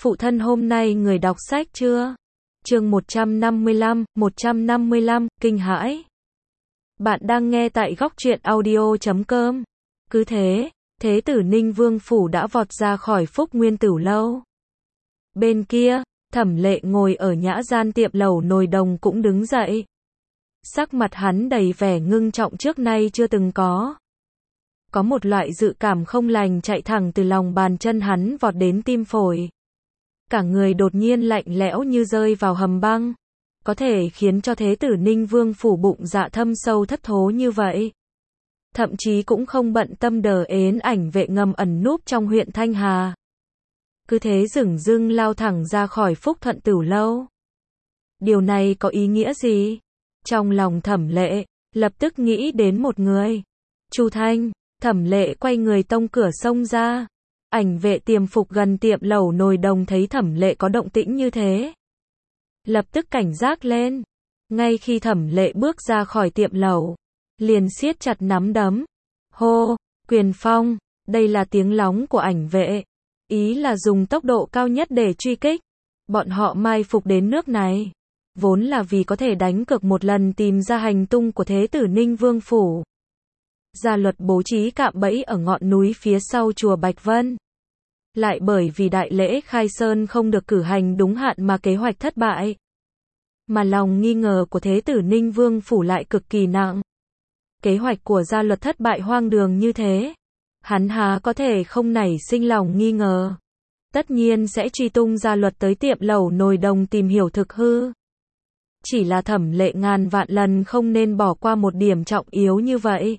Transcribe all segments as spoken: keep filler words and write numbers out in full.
Phụ thân hôm nay người đọc sách chưa? Chương một trăm năm mươi lăm, một trăm năm mươi lăm, kinh hãi. Bạn đang nghe tại góc truyện audio chấm com. Cứ thế, Thế tử Ninh Vương Phủ đã vọt ra khỏi Phúc Nguyên Tửu Lâu. Bên kia, Thẩm Lệ ngồi ở nhã gian tiệm lẩu nồi đồng cũng đứng dậy. Sắc mặt hắn đầy vẻ ngưng trọng trước nay chưa từng có. Có một loại dự cảm không lành chạy thẳng từ lòng bàn chân hắn vọt đến tim phổi. Cả người đột nhiên lạnh lẽo như rơi vào hầm băng. Có thể khiến cho Thế tử Ninh Vương Phủ bụng dạ thâm sâu thất thố như vậy. Thậm chí cũng không bận tâm đờ ến ảnh vệ ngầm ẩn núp trong huyện Thanh Hà. Cứ thế dửng dưng lao thẳng ra khỏi Phúc Thuận Tửu Lâu. Điều này có ý nghĩa gì? Trong lòng Thẩm Lệ, lập tức nghĩ đến một người. Chu Thanh. Thẩm Lệ quay người tông cửa xông ra. Ảnh vệ tiềm phục gần tiệm lẩu nồi đồng thấy Thẩm Lệ có động tĩnh như thế. Lập tức cảnh giác lên. Ngay khi Thẩm Lệ bước ra khỏi tiệm lẩu, liền siết chặt nắm đấm. Hô, quyền phong, đây là tiếng lóng của ảnh vệ. Ý là dùng tốc độ cao nhất để truy kích. Bọn họ mai phục đến nước này. Vốn là vì có thể đánh cược một lần tìm ra hành tung của Thế tử Ninh Vương Phủ. Gia Luật bố trí cạm bẫy ở ngọn núi phía sau chùa Bạch Vân. Lại bởi vì đại lễ khai sơn không được cử hành đúng hạn mà kế hoạch thất bại. Mà lòng nghi ngờ của Thế tử Ninh Vương Phủ lại cực kỳ nặng. Kế hoạch của Gia Luật thất bại hoang đường như thế. Hắn há có thể không nảy sinh lòng nghi ngờ. Tất nhiên sẽ truy tung Gia Luật tới tiệm lẩu nồi đồng tìm hiểu thực hư. Chỉ là Thẩm Lệ ngàn vạn lần không nên bỏ qua một điểm trọng yếu như vậy.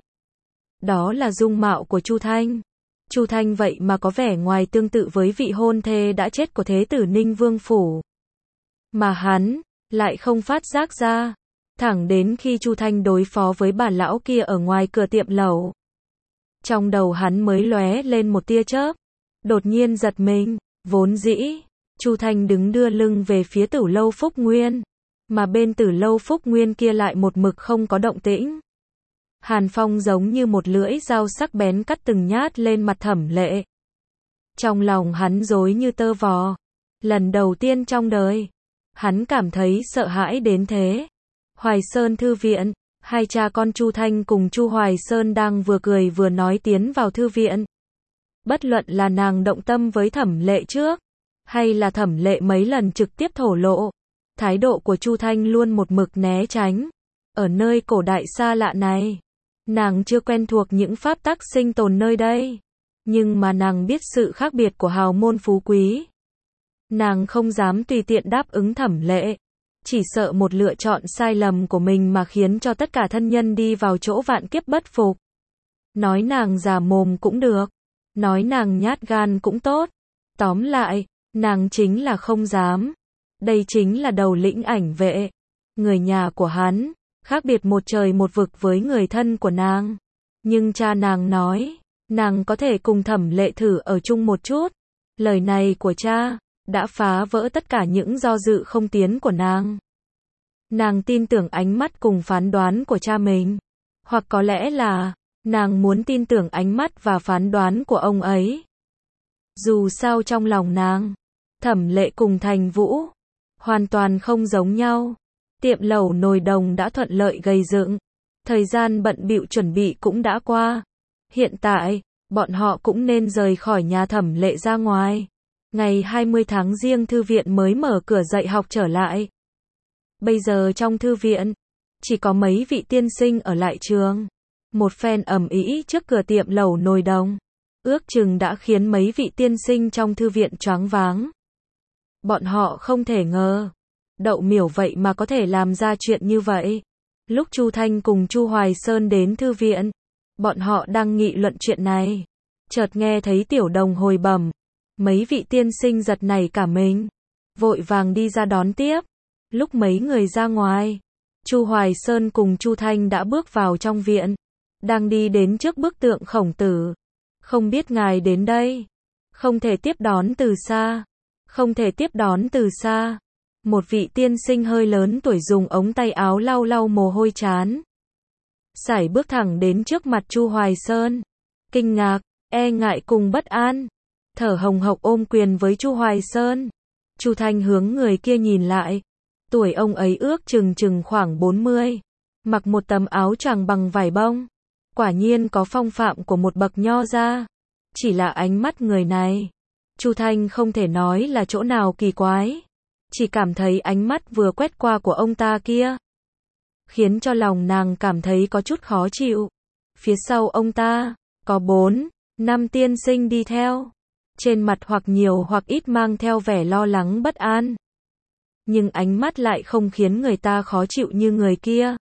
Đó là dung mạo của Chu Thanh. Chu Thanh vậy mà có vẻ ngoài tương tự với vị hôn thê đã chết của Thế tử Ninh Vương Phủ. Mà hắn lại không phát giác ra. Thẳng đến khi Chu Thanh đối phó với bà lão kia ở ngoài cửa tiệm lẩu. Trong đầu hắn mới lóe lên một tia chớp. Đột nhiên giật mình. Vốn dĩ, Chu Thanh đứng đưa lưng về phía Tửu Lâu Phúc Nguyên. Mà bên Tửu Lâu Phúc Nguyên kia lại một mực không có động tĩnh. Hàn phong giống như một lưỡi dao sắc bén cắt từng nhát lên mặt Thẩm Lệ. Trong lòng hắn rối như tơ vò. Lần đầu tiên trong đời, hắn cảm thấy sợ hãi đến thế. Hoài Sơn thư viện, hai cha con Chu Thanh cùng Chu Hoài Sơn đang vừa cười vừa nói tiến vào thư viện. Bất luận là nàng động tâm với Thẩm Lệ trước, hay là Thẩm Lệ mấy lần trực tiếp thổ lộ, thái độ của Chu Thanh luôn một mực né tránh. Ở nơi cổ đại xa lạ này, nàng chưa quen thuộc những pháp tắc sinh tồn nơi đây. Nhưng mà nàng biết sự khác biệt của hào môn phú quý. Nàng không dám tùy tiện đáp ứng Thẩm Lệ. Chỉ sợ một lựa chọn sai lầm của mình mà khiến cho tất cả thân nhân đi vào chỗ vạn kiếp bất phục. Nói nàng già mồm cũng được. Nói nàng nhát gan cũng tốt. Tóm lại, nàng chính là không dám. Đây chính là đầu lĩnh ảnh vệ. Người nhà của hắn. Khác biệt một trời một vực với người thân của nàng. Nhưng cha nàng nói, nàng có thể cùng Thẩm Lệ thử ở chung một chút. Lời này của cha đã phá vỡ tất cả những do dự không tiến của nàng. Nàng tin tưởng ánh mắt cùng phán đoán của cha mình. Hoặc có lẽ là, nàng muốn tin tưởng ánh mắt và phán đoán của ông ấy. Dù sao trong lòng nàng, Thẩm Lệ cùng Thành Vũ hoàn toàn không giống nhau. Tiệm lẩu nồi đồng đã thuận lợi gây dựng. Thời gian bận bịu chuẩn bị cũng đã qua. Hiện tại, bọn họ cũng nên rời khỏi nhà Thẩm Lệ ra ngoài. Ngày hai mươi tháng Giêng thư viện mới mở cửa dạy học trở lại. Bây giờ trong thư viện, chỉ có mấy vị tiên sinh ở lại trường. Một phen ầm ĩ trước cửa tiệm lẩu nồi đồng. Ước chừng đã khiến mấy vị tiên sinh trong thư viện choáng váng. Bọn họ không thể ngờ. Đậu Miểu vậy mà có thể làm ra chuyện như vậy. Lúc Chu Thanh cùng Chu Hoài Sơn đến thư viện, bọn họ đang nghị luận chuyện này. Chợt nghe thấy tiểu đồng hồi bẩm. Mấy vị tiên sinh giật nảy cả mình. Vội vàng đi ra đón tiếp. Lúc mấy người ra ngoài, Chu Hoài Sơn cùng Chu Thanh đã bước vào trong viện. Đang đi đến trước bức tượng Khổng Tử. Không biết ngài đến đây. Không thể tiếp đón từ xa. Không thể tiếp đón từ xa. Một vị tiên sinh hơi lớn tuổi dùng ống tay áo lau lau mồ hôi trán. Sải bước thẳng đến trước mặt Chu Hoài Sơn. Kinh ngạc, e ngại cùng bất an. thở hồng hộc ôm quyền với Chu Hoài Sơn. Chu Thanh hướng người kia nhìn lại. Tuổi ông ấy ước chừng chừng khoảng bốn mươi, mặc một tấm áo choàng bằng vải bông. Quả nhiên có phong phạm của một bậc nho gia. Chỉ là ánh mắt người này, Chu Thanh không thể nói là chỗ nào kỳ quái, chỉ cảm thấy ánh mắt vừa quét qua của ông ta kia, khiến cho lòng nàng cảm thấy có chút khó chịu. Phía sau ông ta, có bốn, năm tiên sinh đi theo, trên mặt hoặc nhiều hoặc ít mang theo vẻ lo lắng bất an. Nhưng ánh mắt lại không khiến người ta khó chịu như người kia.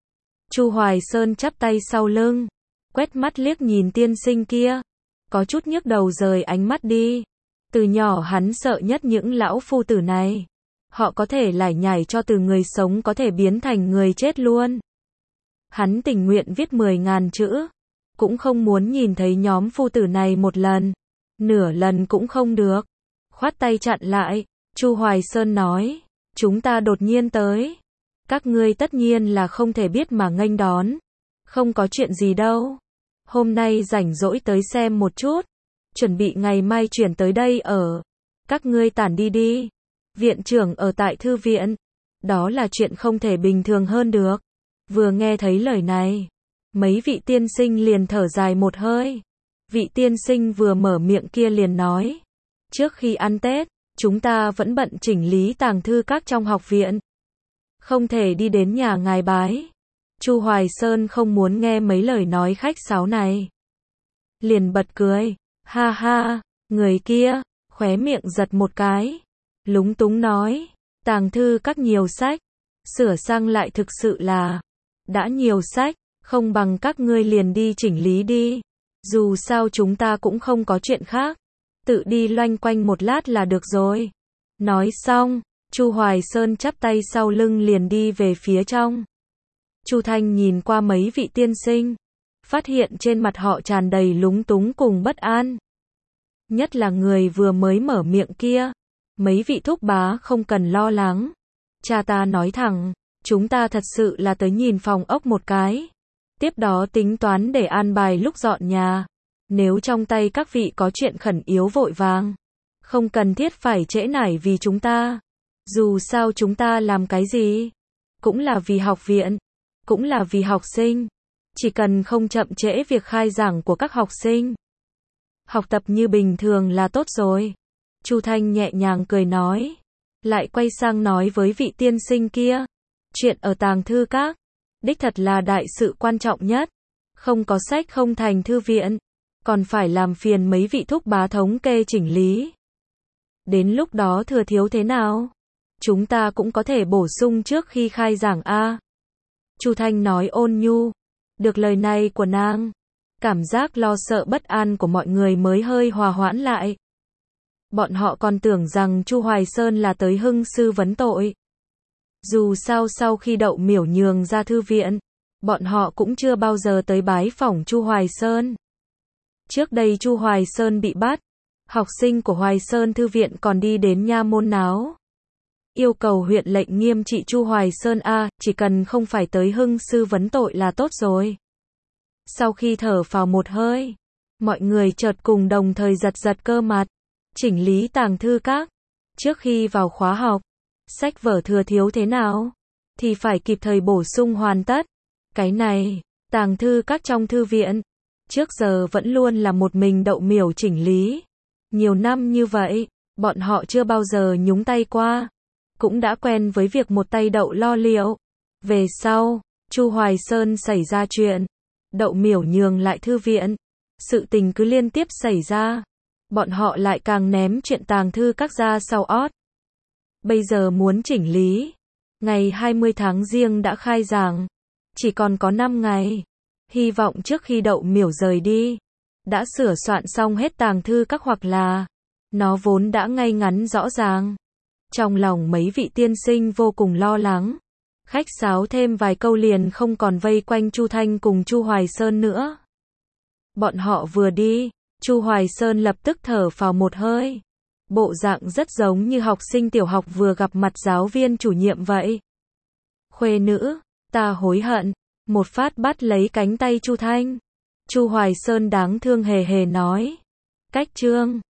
Chu Hoài Sơn chắp tay sau lưng, quét mắt liếc nhìn tiên sinh kia, có chút nhức đầu rời ánh mắt đi. Từ nhỏ hắn sợ nhất những lão phu tử này. Họ có thể lải nhải cho từ người sống có thể biến thành người chết luôn. Hắn tình nguyện viết mười ngàn chữ, cũng không muốn nhìn thấy nhóm phu tử này một lần. Nửa lần cũng không được. Khoát tay chặn lại, Chu Hoài Sơn nói, chúng ta đột nhiên tới. Các ngươi tất nhiên là không thể biết mà nghênh đón. Không có chuyện gì đâu. Hôm nay rảnh rỗi tới xem một chút. Chuẩn bị ngày mai chuyển tới đây ở. Các ngươi tản đi đi. Viện trưởng ở tại thư viện. Đó là chuyện không thể bình thường hơn được. Vừa nghe thấy lời này, mấy vị tiên sinh liền thở dài một hơi. Vị tiên sinh vừa mở miệng kia liền nói, trước khi ăn Tết, chúng ta vẫn bận chỉnh lý tàng thư các trong học viện. Không thể đi đến nhà ngài bái. Chu Hoài Sơn không muốn nghe mấy lời nói khách sáo này. Liền bật cười, ha ha, người kia, khóe miệng giật một cái. Lúng túng nói, tàng thư các nhiều sách, sửa sang lại thực sự là, đã nhiều sách, không bằng các ngươi liền đi chỉnh lý đi. Dù sao chúng ta cũng không có chuyện khác, tự đi loanh quanh một lát là được rồi. Nói xong, Chu Hoài Sơn chắp tay sau lưng liền đi về phía trong. Chu Thanh nhìn qua mấy vị tiên sinh, phát hiện trên mặt họ tràn đầy lúng túng cùng bất an. Nhất là người vừa mới mở miệng kia. Mấy vị thúc bá không cần lo lắng. Cha ta nói thẳng, chúng ta thật sự là tới nhìn phòng ốc một cái. Tiếp đó tính toán để an bài lúc dọn nhà. Nếu trong tay các vị có chuyện khẩn yếu vội vàng, không cần thiết phải trễ nải vì chúng ta. Dù sao chúng ta làm cái gì, cũng là vì học viện, cũng là vì học sinh. Chỉ cần không chậm trễ việc khai giảng của các học sinh, học tập như bình thường là tốt rồi. Chu Thanh nhẹ nhàng cười nói, lại quay sang nói với vị tiên sinh kia, chuyện ở tàng thư các, đích thật là đại sự quan trọng nhất. Không có sách không thành thư viện, còn phải làm phiền mấy vị thúc bá thống kê chỉnh lý. Đến lúc đó thừa thiếu thế nào, chúng ta cũng có thể bổ sung trước khi khai giảng a. Chu Thanh nói ôn nhu. Được lời này của nàng, cảm giác lo sợ bất an của mọi người mới hơi hòa hoãn lại. Bọn họ còn tưởng rằng Chu Hoài Sơn là tới hưng sư vấn tội. Dù sao sau khi Đậu Miểu nhường ra thư viện, bọn họ cũng chưa bao giờ tới bái phỏng Chu Hoài Sơn. Trước đây Chu Hoài Sơn bị bắt, học sinh của Hoài Sơn thư viện còn đi đến nha môn náo, yêu cầu huyện lệnh nghiêm trị Chu Hoài Sơn a, chỉ cần không phải tới hưng sư vấn tội là tốt rồi. Sau khi thở phào một hơi, mọi người chợt cùng đồng thời giật giật cơ mặt. Chỉnh lý tàng thư các. Trước khi vào khóa học, sách vở thừa thiếu thế nào, thì phải kịp thời bổ sung hoàn tất. Cái này, tàng thư các trong thư viện, trước giờ vẫn luôn là một mình Đậu Miểu chỉnh lý. Nhiều năm như vậy, bọn họ chưa bao giờ nhúng tay qua. Cũng đã quen với việc một tay Đậu lo liệu. Về sau, Chu Hoài Sơn xảy ra chuyện. Đậu Miểu nhường lại thư viện. Sự tình cứ liên tiếp xảy ra. Bọn họ lại càng ném chuyện tàng thư các ra sau ót. Bây giờ muốn chỉnh lý. Ngày hai mươi tháng Giêng đã khai giảng. Chỉ còn có năm ngày. Hy vọng trước khi Đậu Miểu rời đi, đã sửa soạn xong hết tàng thư các hoặc là nó vốn đã ngay ngắn rõ ràng. Trong lòng mấy vị tiên sinh vô cùng lo lắng. Khách sáo thêm vài câu liền không còn vây quanh Chu Thanh cùng Chu Hoài Sơn nữa. Bọn họ vừa đi, Chu Hoài Sơn lập tức thở phào một hơi. Bộ dạng rất giống như học sinh tiểu học vừa gặp mặt giáo viên chủ nhiệm vậy. Khuê nữ, ta hối hận. Một phát bắt lấy cánh tay Chu Thanh. Chu Hoài Sơn đáng thương hề hề nói. Cách chương